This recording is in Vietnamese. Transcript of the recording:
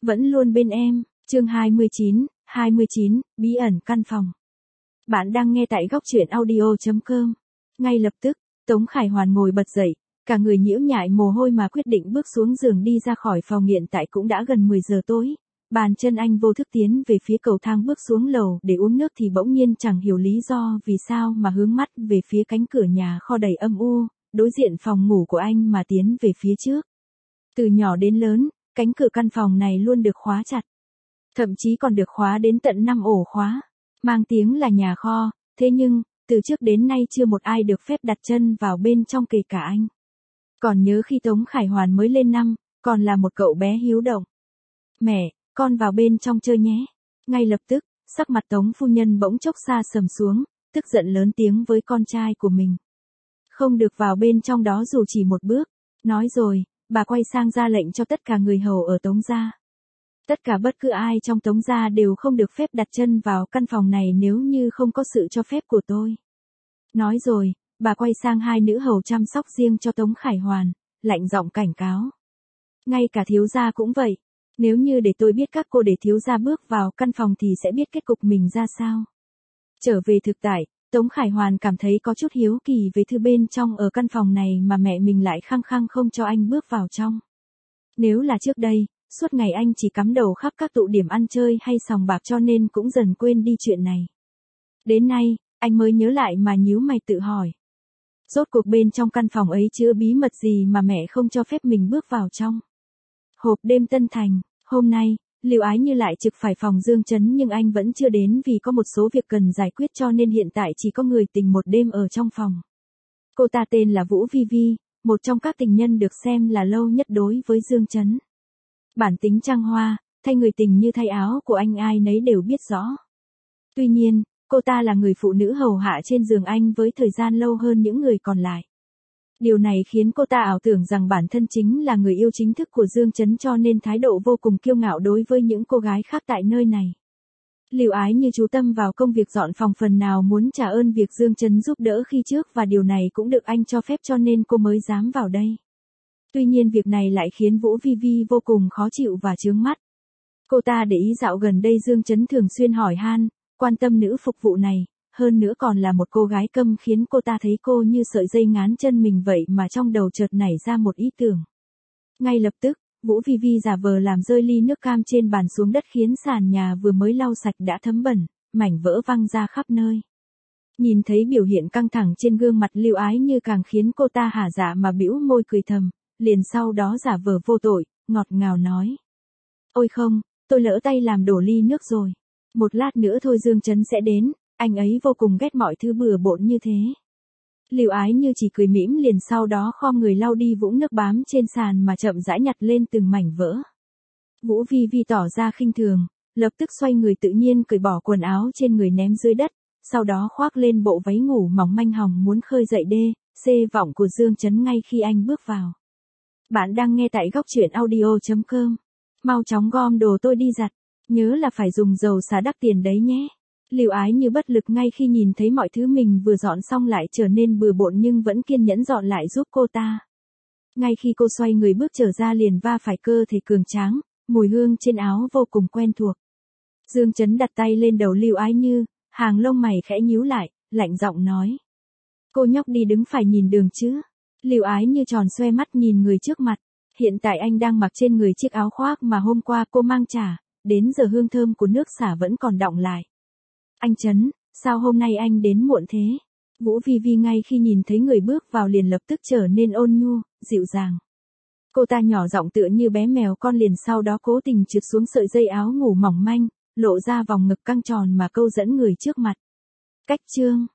vẫn luôn bên em. Chương 29, bí ẩn căn phòng. Bạn đang nghe tại góc truyện audio.com. Ngay lập tức, Tống Khải Hoàn ngồi bật dậy, cả người nhiễu nhại mồ hôi mà quyết định bước xuống giường đi ra khỏi phòng hiện tại cũng đã gần 10 giờ tối. Bàn chân anh vô thức tiến về phía cầu thang bước xuống lầu để uống nước thì bỗng nhiên chẳng hiểu lý do vì sao mà hướng mắt về phía cánh cửa nhà kho đầy âm u, đối diện phòng ngủ của anh mà tiến về phía trước. Từ nhỏ đến lớn, cánh cửa căn phòng này luôn được khóa chặt. Thậm chí còn được khóa đến tận 5 ổ khóa, mang tiếng là nhà kho, thế nhưng, từ trước đến nay chưa một ai được phép đặt chân vào bên trong kể cả anh. Còn nhớ khi Tống Khải Hoàn mới lên năm, còn là một cậu bé hiếu động. Mẹ, con vào bên trong chơi nhé. Ngay lập tức, sắc mặt Tống phu nhân bỗng chốc xa sầm xuống, tức giận lớn tiếng với con trai của mình. Không được vào bên trong đó dù chỉ một bước. Nói rồi, bà quay sang ra lệnh cho tất cả người hầu ở Tống gia. Tất cả bất cứ ai trong Tống gia đều không được phép đặt chân vào căn phòng này nếu như không có sự cho phép của tôi. Nói rồi, bà quay sang hai nữ hầu chăm sóc riêng cho Tống Khải Hoàn, lạnh giọng cảnh cáo. Ngay cả thiếu gia cũng vậy. Nếu như để tôi biết các cô để thiếu gia bước vào căn phòng thì sẽ biết kết cục mình ra sao. Trở về thực tại, Tống Khải Hoàn cảm thấy có chút hiếu kỳ về thứ bên trong ở căn phòng này mà mẹ mình lại khăng khăng không cho anh bước vào trong. Nếu là trước đây, suốt ngày anh chỉ cắm đầu khắp các tụ điểm ăn chơi hay sòng bạc cho nên cũng dần quên đi chuyện này. Đến nay, anh mới nhớ lại mà nhíu mày tự hỏi. Rốt cuộc bên trong căn phòng ấy chứa bí mật gì mà mẹ không cho phép mình bước vào trong. Hộp đêm Tân Thành, hôm nay, Lưu Ái Như lại trực phải phòng Dương Chấn nhưng anh vẫn chưa đến vì có một số việc cần giải quyết cho nên hiện tại chỉ có người tình một đêm ở trong phòng. Cô ta tên là Vũ Vi Vi, một trong các tình nhân được xem là lâu nhất đối với Dương Chấn. Bản tính trăng hoa, thay người tình như thay áo của anh ai nấy đều biết rõ. Tuy nhiên, cô ta là người phụ nữ hầu hạ trên giường anh với thời gian lâu hơn những người còn lại. Điều này khiến cô ta ảo tưởng rằng bản thân chính là người yêu chính thức của Dương Chấn cho nên thái độ vô cùng kiêu ngạo đối với những cô gái khác tại nơi này. Lưu Ái Như chú tâm vào công việc dọn phòng phần nào muốn trả ơn việc Dương Chấn giúp đỡ khi trước và điều này cũng được anh cho phép cho nên cô mới dám vào đây. Tuy nhiên việc này lại khiến Vũ Vi Vi vô cùng khó chịu và chướng mắt. Cô ta để ý dạo gần đây Dương Chấn thường xuyên hỏi han, quan tâm nữ phục vụ này. Hơn nữa còn là một cô gái câm khiến cô ta thấy cô như sợi dây ngán chân mình vậy mà trong đầu chợt nảy ra một ý tưởng. Ngay lập tức, Vũ Vi Vi giả vờ làm rơi ly nước cam trên bàn xuống đất khiến sàn nhà vừa mới lau sạch đã thấm bẩn, mảnh vỡ văng ra khắp nơi. Nhìn thấy biểu hiện căng thẳng trên gương mặt Lưu Ái Như càng khiến cô ta hả dạ mà bĩu môi cười thầm, liền sau đó giả vờ vô tội, ngọt ngào nói. Ôi không, tôi lỡ tay làm đổ ly nước rồi. Một lát nữa thôi Dương Chấn sẽ đến. Anh ấy vô cùng ghét mọi thứ bừa bộn như thế. Lưu Ái Như chỉ cười mỉm liền sau đó khom người lau đi vũng nước bám trên sàn mà chậm rãi nhặt lên từng mảnh vỡ. Vũ Vi Vi tỏ ra khinh thường, lập tức xoay người tự nhiên cởi bỏ quần áo trên người ném dưới đất, sau đó khoác lên bộ váy ngủ mỏng manh hòng muốn khơi dậy C vọng của Dương Chấn ngay khi anh bước vào. Bạn đang nghe tại góc truyện audio.com. Mau chóng gom đồ tôi đi giặt, nhớ là phải dùng dầu xả đắt tiền đấy nhé. Lưu Ái Như bất lực ngay khi nhìn thấy mọi thứ mình vừa dọn xong lại trở nên bừa bộn nhưng vẫn kiên nhẫn dọn lại giúp cô ta. Ngay khi cô xoay người bước trở ra liền va phải cơ thể cường tráng, mùi hương trên áo vô cùng quen thuộc. Dương Chấn đặt tay lên đầu Lưu Ái Như, hàng lông mày khẽ nhíu lại, lạnh giọng nói. Cô nhóc đi đứng phải nhìn đường chứ. Lưu Ái Như tròn xoe mắt nhìn người trước mặt. Hiện tại anh đang mặc trên người chiếc áo khoác mà hôm qua cô mang trả, đến giờ hương thơm của nước xả vẫn còn đọng lại. Anh Chấn, sao hôm nay anh đến muộn thế? Vũ Vi Vi ngay khi nhìn thấy người bước vào liền lập tức trở nên ôn nhu, dịu dàng. Cô ta nhỏ giọng tựa như bé mèo con liền sau đó cố tình trượt xuống sợi dây áo ngủ mỏng manh, lộ ra vòng ngực căng tròn mà câu dẫn người trước mặt. Cách chương